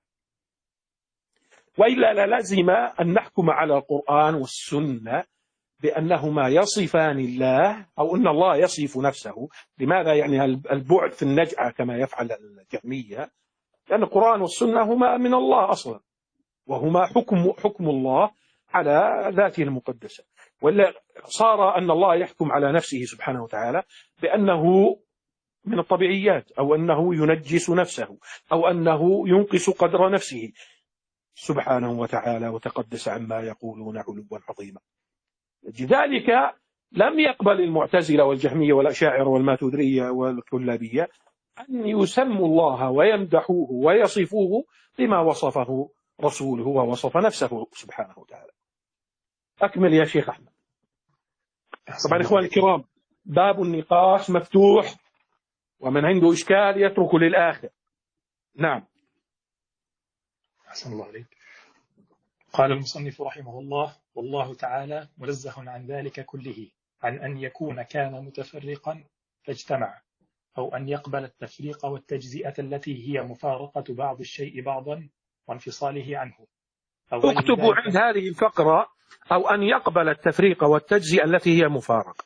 وإلا لازم أن نحكم على القرآن والسنة بأنهما يصفان الله أو أن الله يصف نفسه. لماذا؟ يعني البعد في النجعة كما يفعل الجهمية، لأن القرآن والسنة هما من الله أصلا، وهما حكم حكم الله على ذاته المقدسة. ولا صار أن الله يحكم على نفسه سبحانه وتعالى بأنه من الطبيعيات، أو أنه ينجس نفسه، أو أنه ينقص قدر نفسه سبحانه وتعالى وتقدس عما يقولون علوا عظيما. لذلك لم يقبل المعتزلة والجهمية والأشاعرة والماتريدية والكلابية أن يسموا الله ويمدحوه ويصفوه بما وصفه رسوله ووصف نفسه سبحانه وتعالى. أكمل يا شيخ أحمد. طبعا إخواني الكرام، باب النقاش مفتوح، ومن عنده إشكال يترك للآخر. نعم. أحسن الله عليك. قال المصنف رحمه الله: والله تعالى منزه عن ذلك كله، عن أن يكون كان متفرقا فاجتمع، أو أن يقبل التفريق والتجزئة التي هي مفارقة بعض الشيء بعضا وانفصاله عنه. اكتبوا عند هذه الفقرة أو أن يقبل التفريق والتجزئة التي هي مفارقة.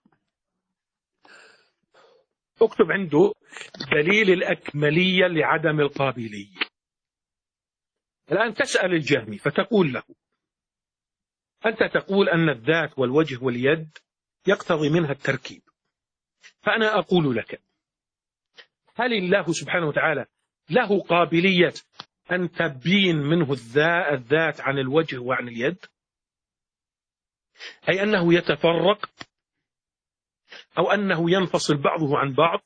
اكتب عنده دليل الأكملية لعدم القابلية. الآن تسأل الجهمي فتقول له: أنت تقول أن الذات والوجه واليد يقتضي منها التركيب، فأنا أقول لك، هل الله سبحانه وتعالى له قابلية أن تبين منه الذات عن الوجه وعن اليد، أي أنه يتفرق أو أنه ينفصل بعضه عن بعض؟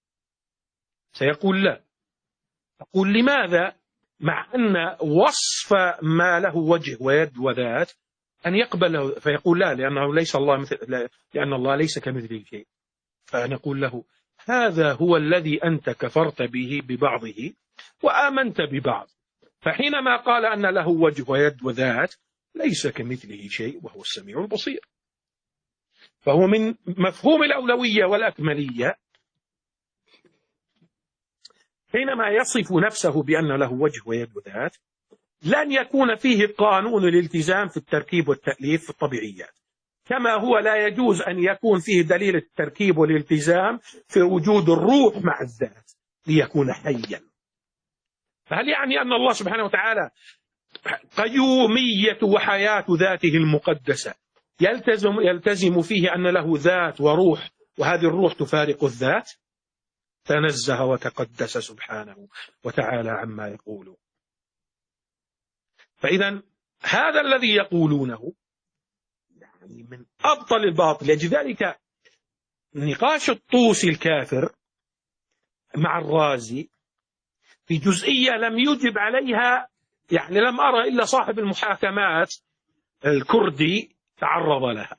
سيقول لا. أقول لماذا مع أن وصف ما له وجه ويد وذات أن يقبله؟ فيقول لا، لأنه ليس الله مثل، لأن الله ليس كمثله شيء. فنقول له هذا هو الذي أنت كفرت به ببعضه وآمنت ببعض. فحينما قال أن له وجه ويد وذات ليس كمثله شيء وهو السميع البصير. فهو من مفهوم الأولوية والأكملية حينما يصف نفسه بأن له وجه ويد وذات لن يكون فيه قانون الالتزام في التركيب والتأليف في الطبيعيات، كما هو لا يجوز أن يكون فيه دليل التركيب والالتزام في وجود الروح مع الذات ليكون حيا. فهل يعني أن الله سبحانه وتعالى قيومية وحياة ذاته المقدسة يلتزم, يلتزم فيه أن له ذات وروح وهذه الروح تفارق الذات؟ تنزه وتقدس سبحانه وتعالى عما يقول. فإذا هذا الذي يقولونه يعني من أبطل الباطل. لذلك نقاش الطوسي الكافر مع الرازي في جزئية لم يجب عليها، يعني لم أرى إلا صاحب المحاكمات الكردي تعرض لها،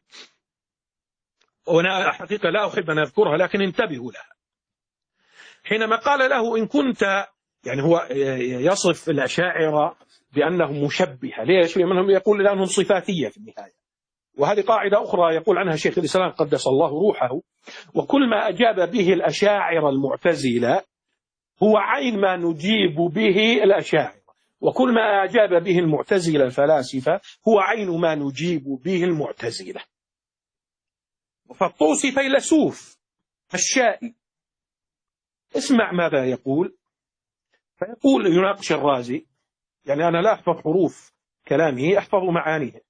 وأنا حقيقة لا أحب أن أذكرها لكن انتبهوا لها. حينما قال له إن كنت، يعني هو يصف الأشاعرة بأنهم مشبهة. ليش؟ لأنهم يقول لأنهم صفاتية في النهاية، وهذه قاعدة أخرى يقول عنها شيخ الإسلام قدس الله روحه. وكل ما أجاب به الأشاعرة المعتزلة هو عين ما نجيب به الأشاعرة، وكل ما أجاب به المعتزلة الفلاسفة هو عين ما نجيب به المعتزلة. فالطوسي فيلسوف الشائي. اسمع ماذا يقول. فيقول يناقش الرازي، يعني أنا لا أحفظ حروف كلامه، أحفظ معانيه.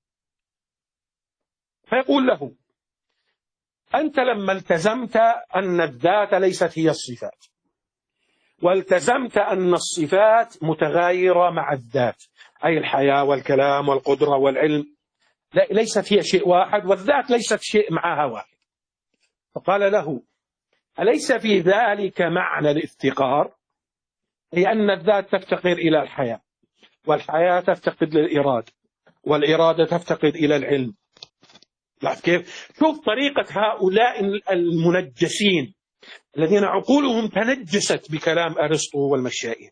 فيقول له أنت لما التزمت أن الذات ليست هي الصفات، والتزمت أن الصفات متغايرة مع الذات، أي الحياة والكلام والقدرة والعلم ليست هي شيء واحد، والذات ليست شيء معها واحد. فقال له أليس في ذلك معنى الافتقار؟ أي أن الذات تفتقر إلى الحياة، والحياة تفتقد للإرادة، والإرادة تفتقد إلى العلم. لاحظ كيف؟ شوف طريقة هؤلاء المنجسين الذين عقولهم تنجست بكلام أرسطو والمشائين.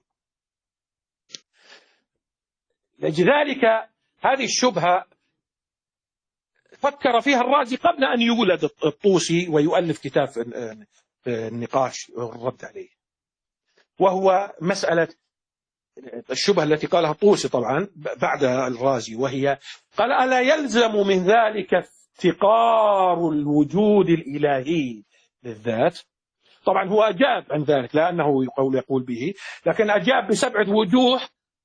لذلك هذه الشبهة فكر فيها الرازي قبل أن يولد الطوسي ويؤلف كتاب النقاش والرد عليه، وهو مسألة الشبهة التي قالها الطوسي طبعا بعد الرازي، وهي قال ألا يلزم من ذلك افتقار الوجود الإلهي للذات؟ طبعا هو أجاب عن ذلك، لا أنه يقول يقول به، لكن أجاب بسبعة وجوه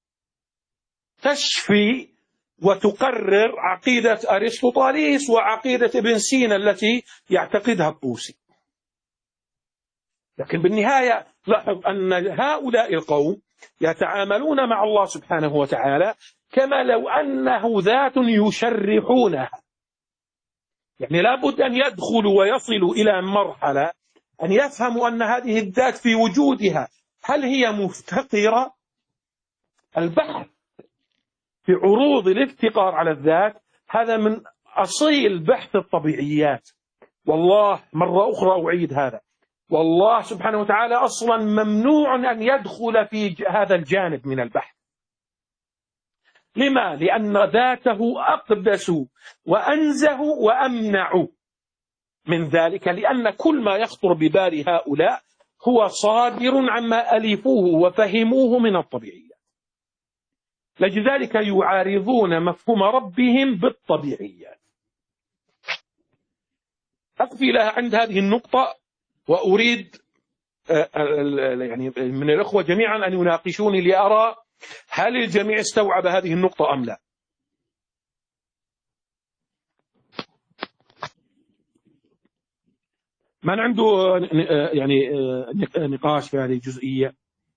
تشفي وتقرر عقيدة أرسطوطاليس وعقيدة ابن سينا التي يعتقدها الطوسي. لكن بالنهاية لاحظ أن هؤلاء القوم يتعاملون مع الله سبحانه وتعالى كما لو أنه ذات يشرحونها. يعني لابد أن يدخلوا ويصلوا إلى مرحلة أن يفهموا أن هذه الذات في وجودها هل هي مفتقرة؟ البحث في عروض الافتقار على الذات هذا من أصيل بحث الطبيعيات. والله مرة أخرى أعيد هذا، والله سبحانه وتعالى أصلا ممنوع أن يدخل في هذا الجانب من البحث. لما؟ لأن ذاته أقدس وأنزه وأمنع من ذلك، لأن كل ما يخطر ببال هؤلاء هو صادر عما ألفوه وفهموه من الطبيعيات. لذلك يعارضون مفهوم ربهم بالطبيعيات. أقفي لها عند هذه النقطة، وأريد يعني من الأخوة جميعا أن يناقشوني لأرى هل الجميع استوعب هذه النقطة أم لا. من عنده يعني نقاش في هذه الجزئية؟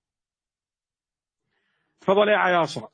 تفضل يا عياصر.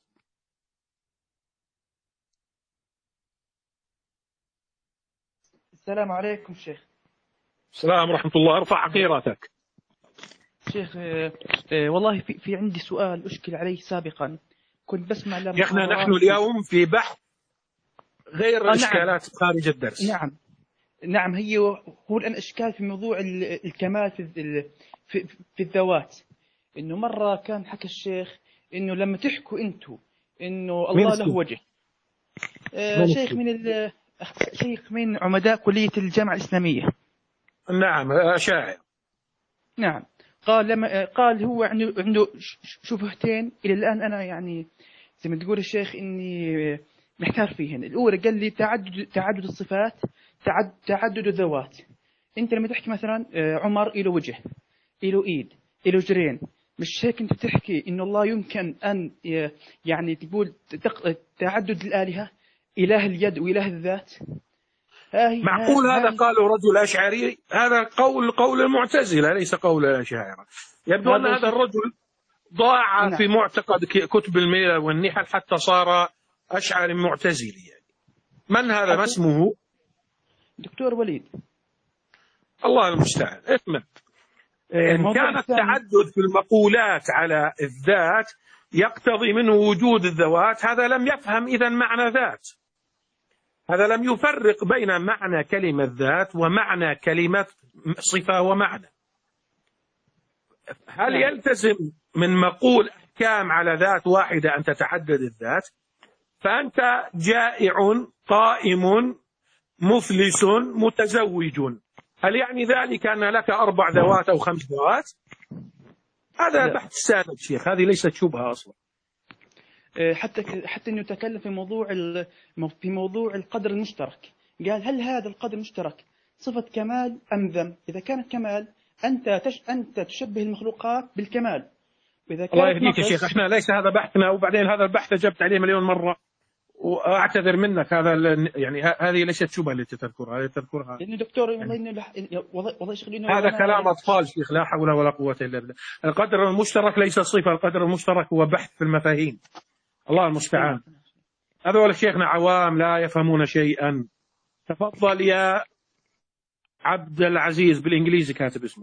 السلام عليكم شيخ. السلام ورحمة الله. ارفع حقيرتك شيخ. آه آه والله في, في عندي سؤال أشكل عليه سابقا، كنت بسمع لما احنا نحن اليوم في بحث غير آه الإشكالات نعم. خارج الدرس. نعم نعم هي هو الآن إشكال في موضوع الكمال في في, في الذوات. إنه مرة كان حكى الشيخ إنه لما تحكوا أنتوا إنه الله له وجه، آه شيخ من ال شيخ من عمداء كلية الجامعة الإسلامية. نعم شاعر. نعم قال لما قال هو عنده عنده شبهتين إلى الآن أنا يعني زي ما تقول الشيخ إني محتار فيهن. الأولى قال لي تعدد تعدد الصفات، تعدد تعدد الذوات. أنت لما تحكي مثلا عمر إله وجه، إله إيد، إله جرين، مش هيك أنت تحكي إنه الله يمكن أن يعني تقول تعدد الآلهة، إله اليد وإله الذات. معقول هاي هذا قاله رجل أشعري؟ هذا قول قول المعتزلة ليس قول الأشاعرة. يبدو أن هذا الرجل ضاع نعم. في معتقد كتب الملل والنحل حتى صار أشعري معتزلي. يعني من هذا؟ ما اسمه؟ دكتور وليد. الله المستعان. اثمن. إن كان التعدد في المقولات على الذات يقتضي منه وجود الذوات، هذا لم يفهم إذن معنى ذات، هذا لم يفرق بين معنى كلمة ذات ومعنى كلمة صفة ومعنى. هل يلتزم من مقول أحكام على ذات واحدة أن تتعدد الذات؟ فأنت جائع قائم مفلس متزوج، هل يعني ذلك أن لك أربع ذوات أو خمس ذوات؟ هذا بحث ساذج شيخ، هذه ليست شبهة أصلا. حتى حتى انه تكلم في موضوع في موضوع القدر المشترك، قال هل هذا القدر المشترك صفة كمال أم ذم؟ إذا كانت كمال أنت تش أنت تشبه المخلوقات بالكمال، وإذا كانت الله يهديك يا شيخ، احنا ليس هذا بحثنا، وبعدين هذا البحث أجبت عليه مليون مرة وأعتذر منك. هذا يعني هذه ليست شبهة التي تذكرها، هذه تذكرها لأنه دكتور يعني والله شغلين هذا كلام أطفال شيخ، لا حول ولا قوة إلا بالله. القدر المشترك ليس صفة، القدر المشترك هو بحث في المفاهيم. الله المستعان. هذول شيخنا عوام لا يفهمون شيئا. تفضل يا عبد العزيز، بالإنجليزي كاتب اسمه.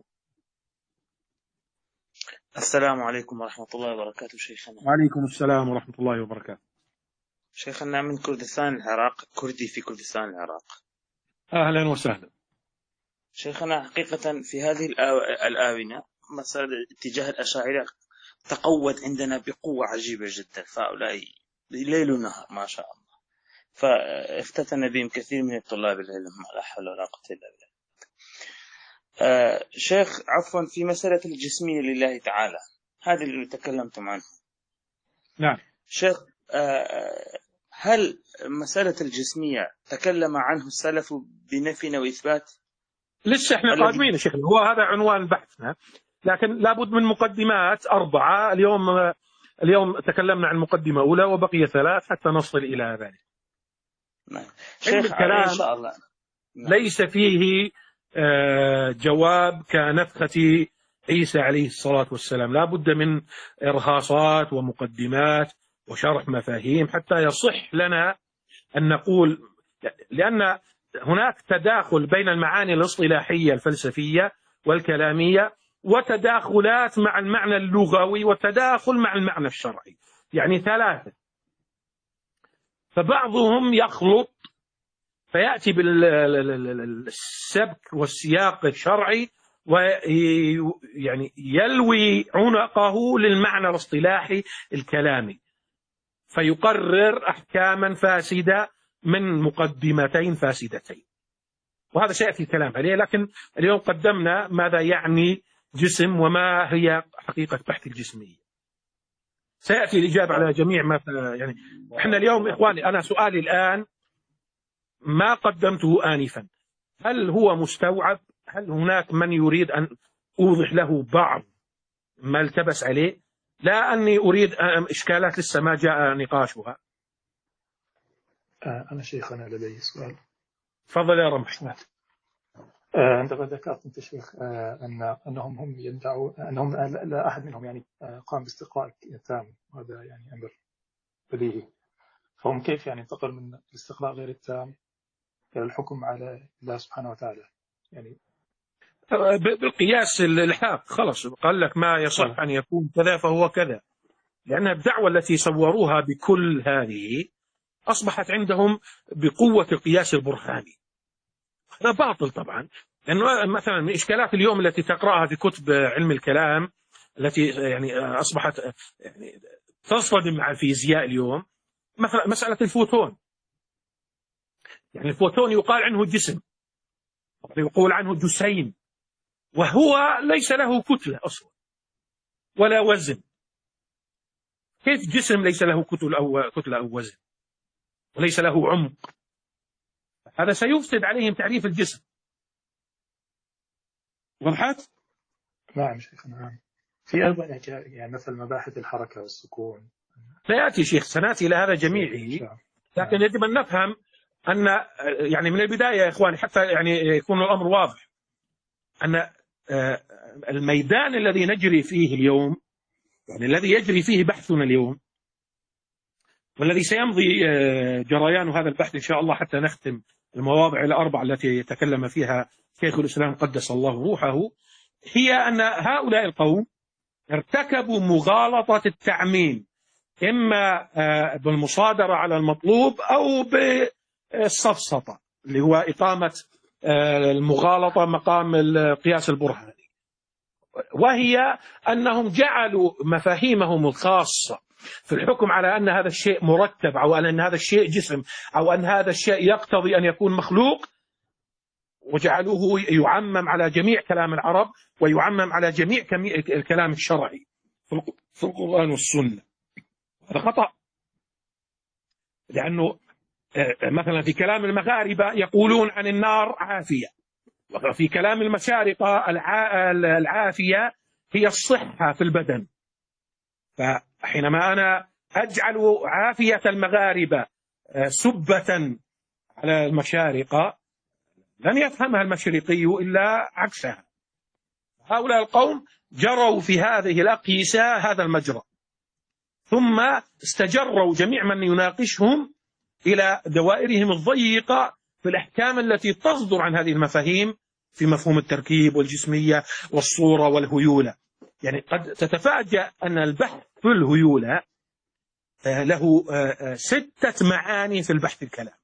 السلام عليكم ورحمة الله وبركاته شيخنا. وعليكم السلام ورحمة الله وبركاته. شيخنا من كردستان العراق، كردي في كردستان العراق. أهلا وسهلا. شيخنا حقيقة في هذه الآونة مسألة اتجاه الأشاعرة تقوت عندنا بقوة عجيبة جدا، فهؤلاء ليل ونهار ما شاء الله، فافتتن بهم كثير من الطلاب العلم، لا حول ولا قوة إلا بالله. آه شيخ عفوا، في مسألة الجسمية لله تعالى هذه اللي تكلمتم عنها. نعم شيخ، آه هل مسألة الجسمية تكلم عنه السلف بنفي وإثبات؟ لسه احنا قادمين يا شيخ، هو هذا عنوان بحثنا، لكن لابد من مقدمات أربعة. اليوم اليوم تكلمنا عن مقدمة أولى وبقي ثلاث حتى نصل إلى ذلك. نعم. شيخ الكلام إن شاء الله. نعم. ليس فيه جواب كنفخة عيسى عليه الصلاة والسلام، لا بد من إرهاصات ومقدمات وشرح مفاهيم حتى يصح لنا أن نقول، لأن هناك تداخل بين المعاني الاصطلاحية الفلسفية والكلامية، وتداخلات مع المعنى اللغوي، وتداخل مع المعنى الشرعي، يعني ثلاثة. فبعضهم يخلط فيأتي بالسبك والسياق الشرعي ويعني يلوي عنقه للمعنى الاصطلاحي الكلامي، فيقرر أحكاما فاسدة من مقدمتين فاسدتين، وهذا سيأتي الكلام عليه. لكن اليوم قدمنا ماذا يعني جسم وما هي حقيقة بحث الجسمية. سيأتي الإجابة على جميع ما يعني إحنا اليوم إخواني، أنا سؤالي الآن ما قدمته آنفا، هل هو مستوعب؟ هل هناك من يريد أن أوضح له بعض ما التبس عليه؟ لا أني أريد إشكالات لسه ما جاء نقاشها. أنا شيخنا لدي سؤال. تفضل يا رمح. عندما ذكرت أنت شيخ أن أنهم هم يدعوا أنهم لا أحد منهم يعني قام باستقراء تام، هذا يعني أمر بديهي، فهم كيف يعني انتقل من الاستقراء غير التام إلى الحكم على الله سبحانه وتعالى؟ يعني بالقياس الحاق خلص قال لك ما يصح أن يكون كذا فهو كذا، لأن الدعوة التي صوروها بكل هذه أصبحت عندهم بقوة القياس البرهاني. هذا باطل طبعا، لأنه مثلا من إشكالات اليوم التي تقرأها في كتب علم الكلام التي يعني أصبحت يعني تصطدم مع الفيزياء اليوم، مثلا مسألة الفوتون. يعني الفوتون يقال عنه جسم، يقول عنه جسيم، وهو ليس له كتلة أصلا ولا وزن. كيف جسم ليس له كتلة أو كتلة أو وزن وليس له عمق؟ هذا سيفسد عليهم تعريف الجسم. وضحت؟ نعم شيخ. نعم. في أيضا يعني مثل مباحث الحركة والسكون سيأتي شيخ سنأتي إلى هذا جميعه، لكن يجب أن نفهم أن يعني من البداية يا إخواني حتى يعني يكون الأمر واضح، أن الميدان الذي نجري فيه اليوم، يعني الذي يجري فيه بحثنا اليوم والذي سيمضي جريان هذا البحث إن شاء الله حتى نختم المواضع الأربع التي تكلم فيها شيخ الإسلام قدس الله روحه، هي أن هؤلاء القوم ارتكبوا مغالطة التعميم، إما بالمصادرة على المطلوب أو بالسفسطة اللي هو إقامة المغالطة مقام القياس البرهاني، وهي أنهم جعلوا مفاهيمهم الخاصة في الحكم على أن هذا الشيء مركب أو أن هذا الشيء جسم أو أن هذا الشيء يقتضي أن يكون مخلوق، وجعلوه يعمم على جميع كلام العرب ويعمم على جميع الكلام الشرعي في القرآن والسنة. هذا خطأ، لأنه مثلا في كلام المغاربة يقولون عن النار عافية، وفي كلام المشارقة العافية هي الصحة في البدن. فحينما أنا أجعل عافية المغاربة سبة على المشارقة لن يفهمها المشرقي إلا عكسها. هؤلاء القوم جروا في هذه الأقيسة هذا المجرى، ثم استجروا جميع من يناقشهم إلى دوائرهم الضيقة في الأحكام التي تصدر عن هذه المفاهيم في مفهوم التركيب والجسمية والصورة والهيولة. يعني قد تتفاجأ أن البحث في الهيولة له ستة معاني في البحث الكلامي.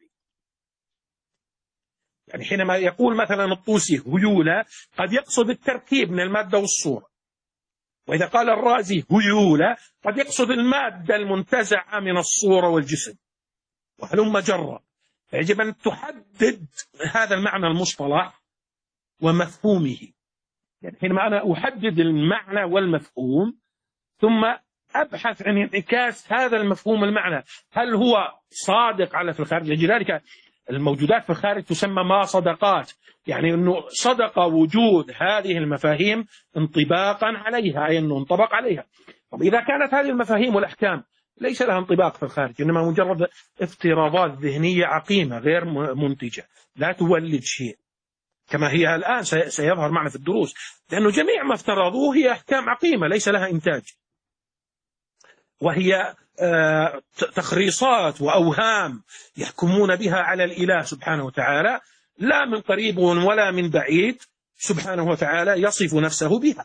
يعني حينما يقول مثلا الطوسي هيولة قد يقصد التركيب من المادة والصورة، وإذا قال الرازي هيولة قد يقصد المادة المنتزعة من الصورة والجسم، وهلم جرا. فيجب أن تحدد هذا المعنى المصطلح ومفهومه. يعني حينما أنا أحدد المعنى والمفهوم ثم أبحث عن انعكاس هذا المفهوم المعنى، هل هو صادق على في الخارج؟ لذلك الموجودات في الخارج تسمى ما صدقات، يعني أنه صدق وجود هذه المفاهيم انطباقا عليها، أي أنه انطبق عليها. طب إذا كانت هذه المفاهيم والأحكام ليس لها انطباق في الخارج، إنما مجرد افتراضات ذهنية عقيمة غير منتجة لا تولد شيء كما هي الآن سيظهر معنا في الدروس، لأنه جميع ما افترضوه هي أحكام عقيمة ليس لها إنتاج، وهي تخريصات وأوهام يحكمون بها على الإله سبحانه وتعالى، لا من قريب ولا من بعيد سبحانه وتعالى يصف نفسه بها.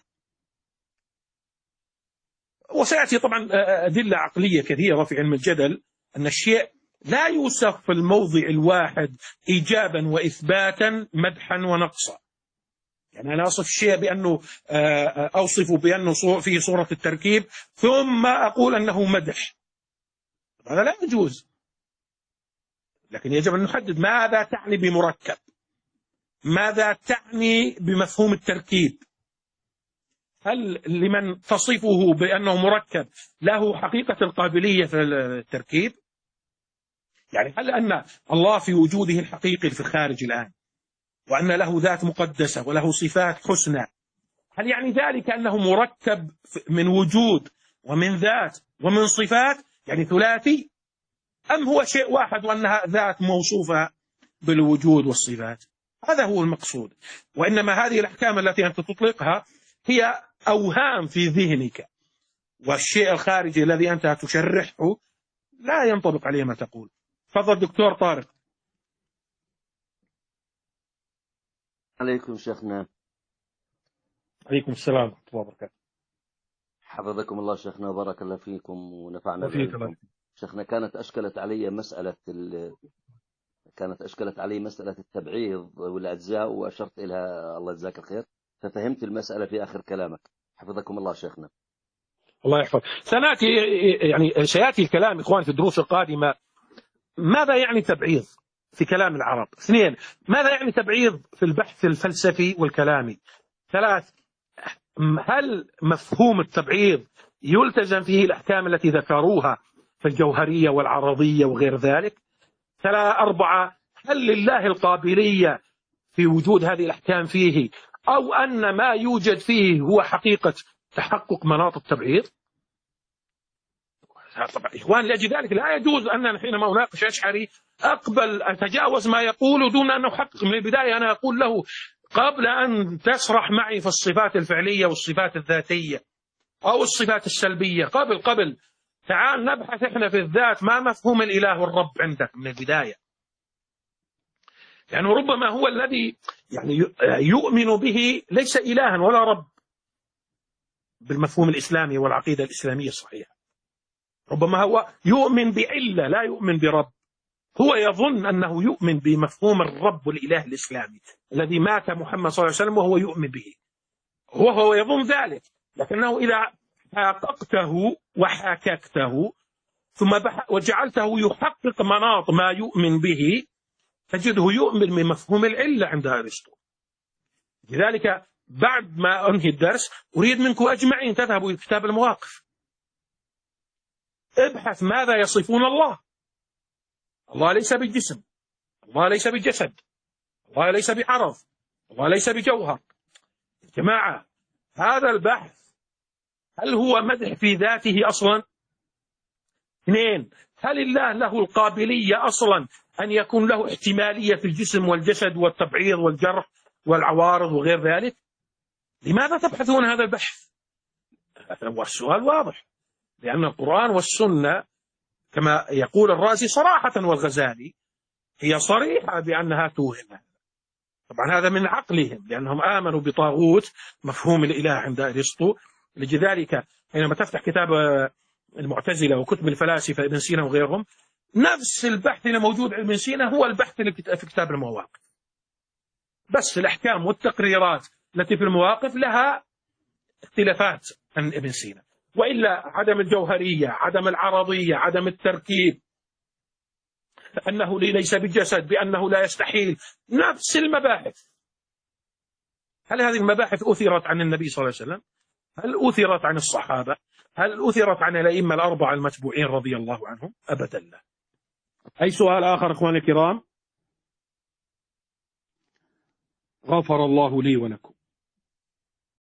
وسيأتي طبعا أدلة عقلية كثيرة في علم الجدل أن الشيء لا يوصف في الموضع الواحد إيجابا وإثباتا مدحا ونقصا. يعني أنا أصف الشيء بأنه أوصفه بأنه فيه صورة التركيب ثم أقول أنه مدح، هذا لا يجوز. لكن يجب أن نحدد ماذا تعني بمركب، ماذا تعني بمفهوم التركيب. هل لمن تصفه بأنه مركب له حقيقة القابلية في التركيب؟ يعني هل أن الله في وجوده الحقيقي في الخارج الآن وأن له ذات مقدسة وله صفات حسنى، هل يعني ذلك أنه مركب من وجود ومن ذات ومن صفات، يعني ثلاثي، أم هو شيء واحد وأنها ذات موصوفة بالوجود والصفات؟ هذا هو المقصود. وإنما هذه الأحكام التي أنت تطلقها هي أوهام في ذهنك، والشيء الخارجي الذي أنت تشرحه لا ينطبق عليه ما تقول. تفضل دكتور طارق. عليكم شيخنا. عليكم السلام ورحمة الله وبركاته. حفظكم الله شيخنا وبارك الله فيكم ونفعنا بكم. شيخنا كانت أشكلت علي مسألة كانت أشكلت علي مسألة التبعيض والأجزاء وأشرت إليها، الله يجزاك الخير، ففهمت المسألة في آخر كلامك. حفظكم الله شيخنا. الله يحفظ. سنأتي يعني سيأتي الكلام إخوان في الدروس القادمة. ماذا يعني تبعيض في كلام العرب؟ اثنين، ماذا يعني تبعيض في البحث الفلسفي والكلامي؟ ثلاث، هل مفهوم التبعيض يلتزم فيه الأحكام التي ذكروها في الجوهرية والعرضية وغير ذلك؟ أربعة، هل لله القابلية في وجود هذه الأحكام فيه، أو أن ما يوجد فيه هو حقيقة تحقق مناط التبعيض؟ طبعا إخوان، لأجل ذلك لا يجوز أننا حينما أناقش أشعري أقبل أتجاوز ما يقول دون أن أحقق. من البداية أنا أقول له قبل أن تسرح معي في الصفات الفعلية والصفات الذاتية أو الصفات السلبية، قبل قبل تعال نبحث إحنا في الذات، ما مفهوم الإله والرب عندك من البداية؟ لأنه يعني ربما هو الذي يعني يؤمن به ليس إلها ولا رب بالمفهوم الإسلامي والعقيدة الإسلامية الصحيحة. ربما هو يؤمن بعلة لا يؤمن برب. هو يظن أنه يؤمن بمفهوم الرب والإله الإسلامي الذي مات محمد صلى الله عليه وسلم وهو يؤمن به، وهو يظن ذلك. لكنه إذا حققته وحاككته ثم وجعلته يحقق مناط ما يؤمن به، تجده يؤمن بمفهوم العلة عند أرسطو. لذلك بعد ما أنهي الدرس أريد منكم أجمعين تذهبوا إلى كتاب المواقف، ابحث ماذا يصفون الله. الله ليس بالجسم، الله ليس بجسد، الله ليس بعرض، الله ليس بجوهر. جماعة، هذا البحث هل هو مدح في ذاته أصلا؟ اثنين، هل الله له القابلية أصلا أن يكون له احتمالية في الجسم والجسد والتبعيض والجرح والعوارض وغير ذلك؟ لماذا تبحثون هذا البحث؟ والسؤال واضح، لأن القرآن والسنة كما يقول الرازي صراحة والغزالي هي صريحة بأنها توهم. طبعا هذا من عقلهم، لأنهم آمنوا بطاغوت مفهوم الإله عند أرسطو. لذلك حينما تفتح كتاب المعتزلة وكتب الفلاسفة ابن سينا وغيرهم، نفس البحث اللي موجود عند ابن سينا هو البحث اللي في كتاب المواقف، بس الأحكام والتقريرات التي في المواقف لها اختلافات عن ابن سينا، وإلا عدم الجوهرية، عدم العرضية، عدم التركيب، أنه ليس بالجسد، بأنه لا يستحيل، نفس المباحث. هل هذه المباحث أثرت عن النبي صلى الله عليه وسلم؟ هل أثرت عن الصحابة؟ هل أثرت عن الأئمة الأربعة المتبوعين رضي الله عنهم؟ أبدا لا. أي سؤال آخر أخواني الكرام؟ غفر الله لي ولكم.